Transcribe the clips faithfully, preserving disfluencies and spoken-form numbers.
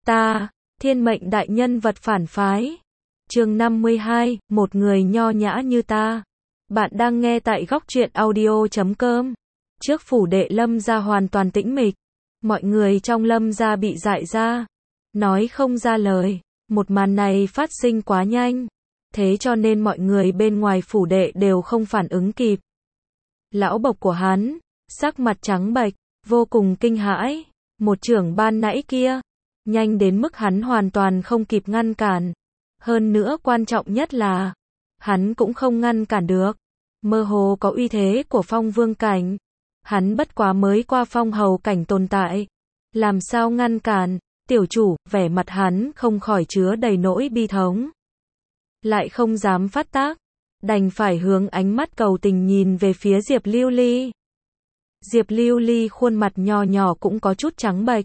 Ta, thiên mệnh đại nhân vật phản phái. Chương năm mươi hai, một người nho nhã như ta. Bạn đang nghe tại góc truyện audio chấm com. Trước phủ đệ Lâm gia hoàn toàn tĩnh mịch. Mọi người trong Lâm gia bị dại ra. Nói không ra lời. Một màn này phát sinh quá nhanh. Thế cho nên mọi người bên ngoài phủ đệ đều không phản ứng kịp. Lão bộc của hắn, sắc mặt trắng bệch, vô cùng kinh hãi. Một trưởng ban nãy kia, nhanh đến mức hắn hoàn toàn không kịp ngăn cản. Hơn nữa quan trọng nhất là, hắn cũng không ngăn cản được. Mơ hồ có uy thế của phong vương cảnh. Hắn bất quá mới qua phong hầu cảnh tồn tại. Làm sao ngăn cản, tiểu chủ, vẻ mặt hắn không khỏi chứa đầy nỗi bi thống. Lại không dám phát tác, đành phải hướng ánh mắt cầu tình nhìn về phía Diệp Lưu Ly. Diệp Lưu Ly khuôn mặt nhỏ nhỏ cũng có chút trắng bệch.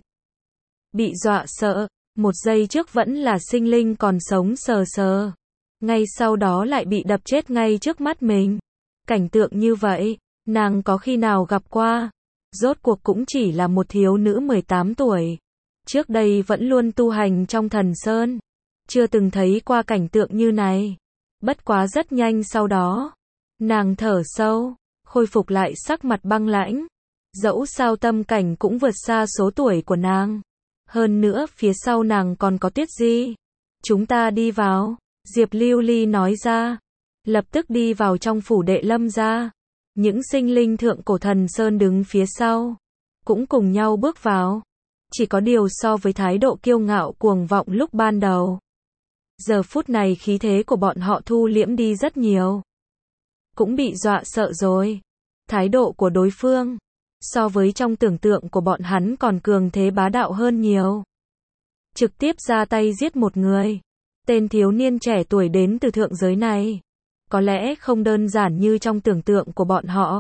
Bị dọa sợ, một giây trước vẫn là sinh linh còn sống sờ sờ. Ngay sau đó lại bị đập chết ngay trước mắt mình. Cảnh tượng như vậy, nàng có khi nào gặp qua. Rốt cuộc cũng chỉ là một thiếu nữ mười tám tuổi. Trước đây vẫn luôn tu hành trong thần sơn. Chưa từng thấy qua cảnh tượng như này. Bất quá rất nhanh sau đó. Nàng thở sâu, khôi phục lại sắc mặt băng lãnh. Dẫu sao tâm cảnh cũng vượt xa số tuổi của nàng. Hơn nữa phía sau nàng còn có Tuyết Di. Chúng ta đi vào, Diệp Lưu Ly nói ra. Lập tức đi vào trong phủ đệ Lâm gia. Những sinh linh thượng cổ thần sơn đứng phía sau. Cũng cùng nhau bước vào. Chỉ có điều so với thái độ kiêu ngạo cuồng vọng lúc ban đầu. Giờ phút này khí thế của bọn họ thu liễm đi rất nhiều. Cũng bị dọa sợ rồi. Thái độ của đối phương, so với trong tưởng tượng của bọn hắn còn cường thế bá đạo hơn nhiều. Trực tiếp ra tay giết một người. Tên thiếu niên trẻ tuổi đến từ thượng giới này. Có lẽ không đơn giản như trong tưởng tượng của bọn họ.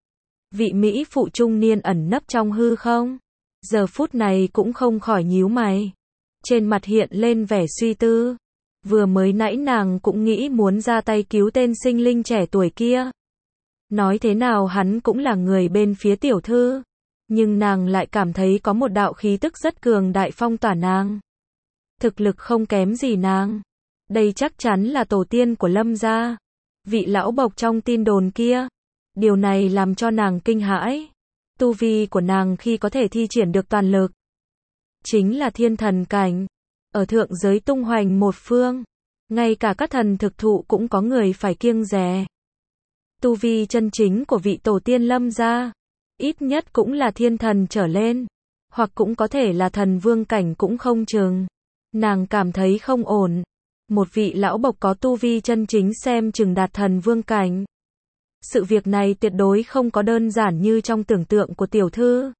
Vị Mỹ phụ trung niên ẩn nấp trong hư không. Giờ phút này cũng không khỏi nhíu mày. Trên mặt hiện lên vẻ suy tư. Vừa mới nãy nàng cũng nghĩ muốn ra tay cứu tên sinh linh trẻ tuổi kia. Nói thế nào hắn cũng là người bên phía tiểu thư. Nhưng nàng lại cảm thấy có một đạo khí tức rất cường đại phong tỏa nàng. Thực lực không kém gì nàng. Đây chắc chắn là tổ tiên của Lâm gia. Vị lão bộc trong tin đồn kia. Điều này làm cho nàng kinh hãi. Tu vi của nàng khi có thể thi triển được toàn lực. Chính là thiên thần cảnh. Ở thượng giới tung hoành một phương. Ngay cả các thần thực thụ cũng có người phải kiêng dè. Tu vi chân chính của vị tổ tiên Lâm gia. Ít nhất cũng là thiên thần trở lên. Hoặc cũng có thể là thần vương cảnh cũng không chừng. Nàng cảm thấy không ổn. Một vị lão bộc có tu vi chân chính xem chừng đạt thần vương cảnh. Sự việc này tuyệt đối không có đơn giản như trong tưởng tượng của tiểu thư.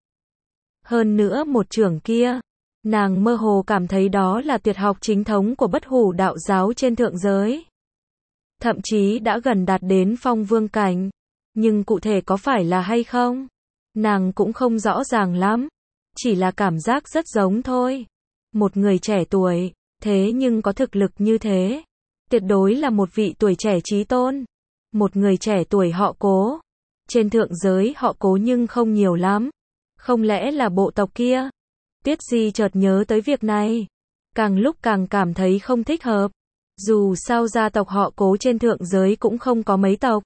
Hơn nữa một trưởng kia. Nàng mơ hồ cảm thấy đó là tuyệt học chính thống của bất hủ đạo giáo trên thượng giới. Thậm chí đã gần đạt đến phong vương cảnh. Nhưng cụ thể có phải là hay không? Nàng cũng không rõ ràng lắm. Chỉ là cảm giác rất giống thôi. Một người trẻ tuổi, thế nhưng có thực lực như thế. Tuyệt đối là một vị tuổi trẻ chí tôn. Một người trẻ tuổi họ Cố. Trên thượng giới họ Cố nhưng không nhiều lắm. Không lẽ là bộ tộc kia? Tuyết Di chợt nhớ tới việc này. Càng lúc càng cảm thấy không thích hợp. Dù sao gia tộc họ Cố trên thượng giới cũng không có mấy tộc.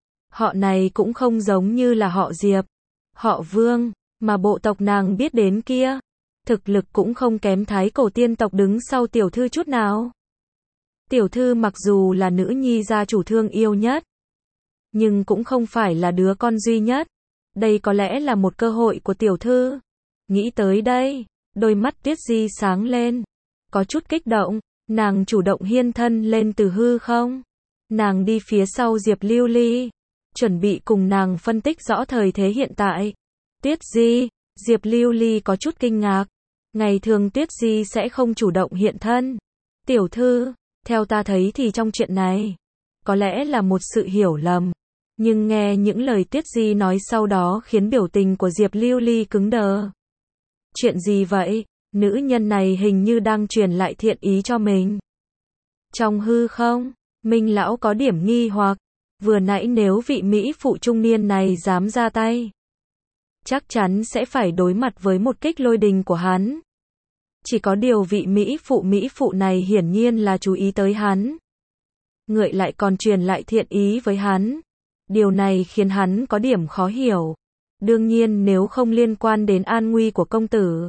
Họ này cũng không giống như là họ Diệp. Họ Vương, mà bộ tộc nàng biết đến kia. Thực lực cũng không kém thái cổ tiên tộc đứng sau tiểu thư chút nào. Tiểu thư mặc dù là nữ nhi gia chủ thương yêu nhất. Nhưng cũng không phải là đứa con duy nhất. Đây có lẽ là một cơ hội của tiểu thư. Nghĩ tới đây, đôi mắt Tuyết Di sáng lên. Có chút kích động, nàng chủ động hiên thân lên từ hư không. Nàng đi phía sau Diệp Lưu Ly. Chuẩn bị cùng nàng phân tích rõ thời thế hiện tại. Tuyết Di, Diệp Lưu Ly có chút kinh ngạc. Ngày thường Tuyết Di sẽ không chủ động hiện thân. Tiểu thư, theo ta thấy thì trong chuyện này, có lẽ là một sự hiểu lầm. Nhưng nghe những lời Tuyết Di nói sau đó khiến biểu tình của Diệp Lưu Ly cứng đờ. Chuyện gì vậy? Nữ nhân này hình như đang truyền lại thiện ý cho mình. Trong hư không, Minh lão có điểm nghi hoặc. Vừa nãy nếu vị Mỹ phụ trung niên này dám ra tay, chắc chắn sẽ phải đối mặt với một kích lôi đình của hắn. Chỉ có điều vị Mỹ phụ Mỹ phụ này hiển nhiên là chú ý tới hắn. Ngợi lại còn truyền lại thiện ý với hắn. Điều này khiến hắn có điểm khó hiểu. Đương nhiên nếu không liên quan đến an nguy của công tử,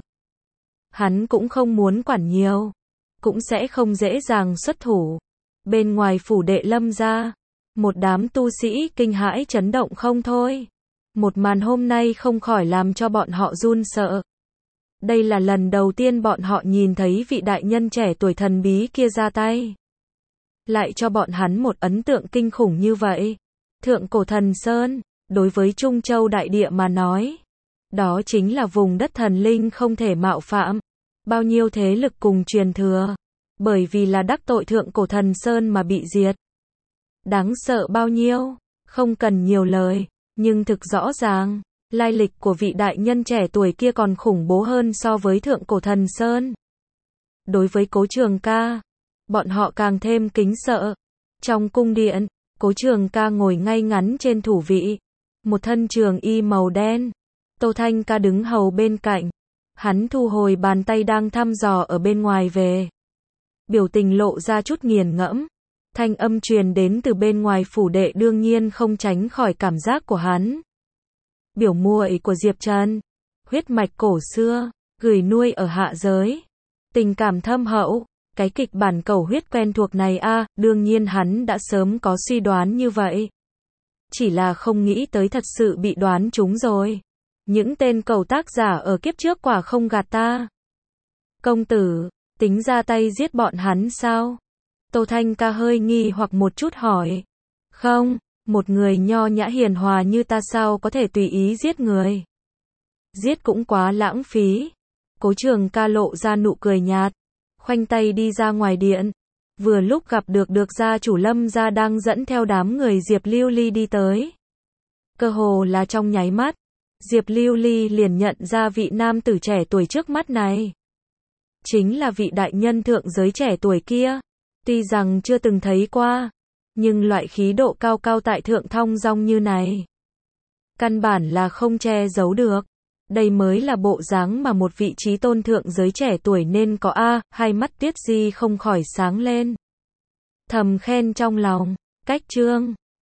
hắn cũng không muốn quản nhiều, cũng sẽ không dễ dàng xuất thủ. Bên ngoài phủ đệ Lâm gia, một đám tu sĩ kinh hãi chấn động không thôi. Một màn hôm nay không khỏi làm cho bọn họ run sợ. Đây là lần đầu tiên bọn họ nhìn thấy vị đại nhân trẻ tuổi thần bí kia ra tay. Lại cho bọn hắn một ấn tượng kinh khủng như vậy. Thượng Cổ Thần Sơn, đối với Trung Châu đại địa mà nói, đó chính là vùng đất thần linh không thể mạo phạm. Bao nhiêu thế lực cùng truyền thừa, bởi vì là đắc tội Thượng Cổ Thần Sơn mà bị diệt. Đáng sợ bao nhiêu, không cần nhiều lời, nhưng thực rõ ràng, lai lịch của vị đại nhân trẻ tuổi kia còn khủng bố hơn so với Thượng Cổ Thần Sơn. Đối với Cố Trường Ca, bọn họ càng thêm kính sợ. Trong cung điện, Cố Trường Ca ngồi ngay ngắn trên thủ vị, một thân trường y màu đen. Tô Thanh Ca đứng hầu bên cạnh. Hắn thu hồi bàn tay đang thăm dò ở bên ngoài về. Biểu tình lộ ra chút nghiền ngẫm. Thanh âm truyền đến từ bên ngoài phủ đệ đương nhiên không tránh khỏi cảm giác của hắn. Biểu muội của Diệp Trần, huyết mạch cổ xưa, gửi nuôi ở hạ giới, tình cảm thâm hậu, cái kịch bản cầu huyết quen thuộc này a, à, đương nhiên hắn đã sớm có suy đoán như vậy. Chỉ là không nghĩ tới thật sự bị đoán trúng rồi. Những tên cầu tác giả ở kiếp trước quả không gạt ta. Công tử, tính ra tay giết bọn hắn sao? Tô Thanh Ca hơi nghi hoặc một chút hỏi. Không, một người nho nhã hiền hòa như ta sao có thể tùy ý giết người? Giết cũng quá lãng phí. Cố Trường Ca lộ ra nụ cười nhạt, khoanh tay đi ra ngoài điện. Vừa lúc gặp được được gia chủ Lâm gia đang dẫn theo đám người Diệp Lưu Ly đi tới. Cơ hồ là trong nháy mắt, Diệp Lưu Ly liền nhận ra vị nam tử trẻ tuổi trước mắt này. Chính là vị đại nhân thượng giới trẻ tuổi kia. Tuy rằng chưa từng thấy qua, nhưng loại khí độ cao cao tại thượng thong dong như này, căn bản là không che giấu được. Đây mới là bộ dáng mà một vị trí tôn thượng giới trẻ tuổi nên có a, hai mắt Tiết Di không khỏi sáng lên. Thầm khen trong lòng, cách chương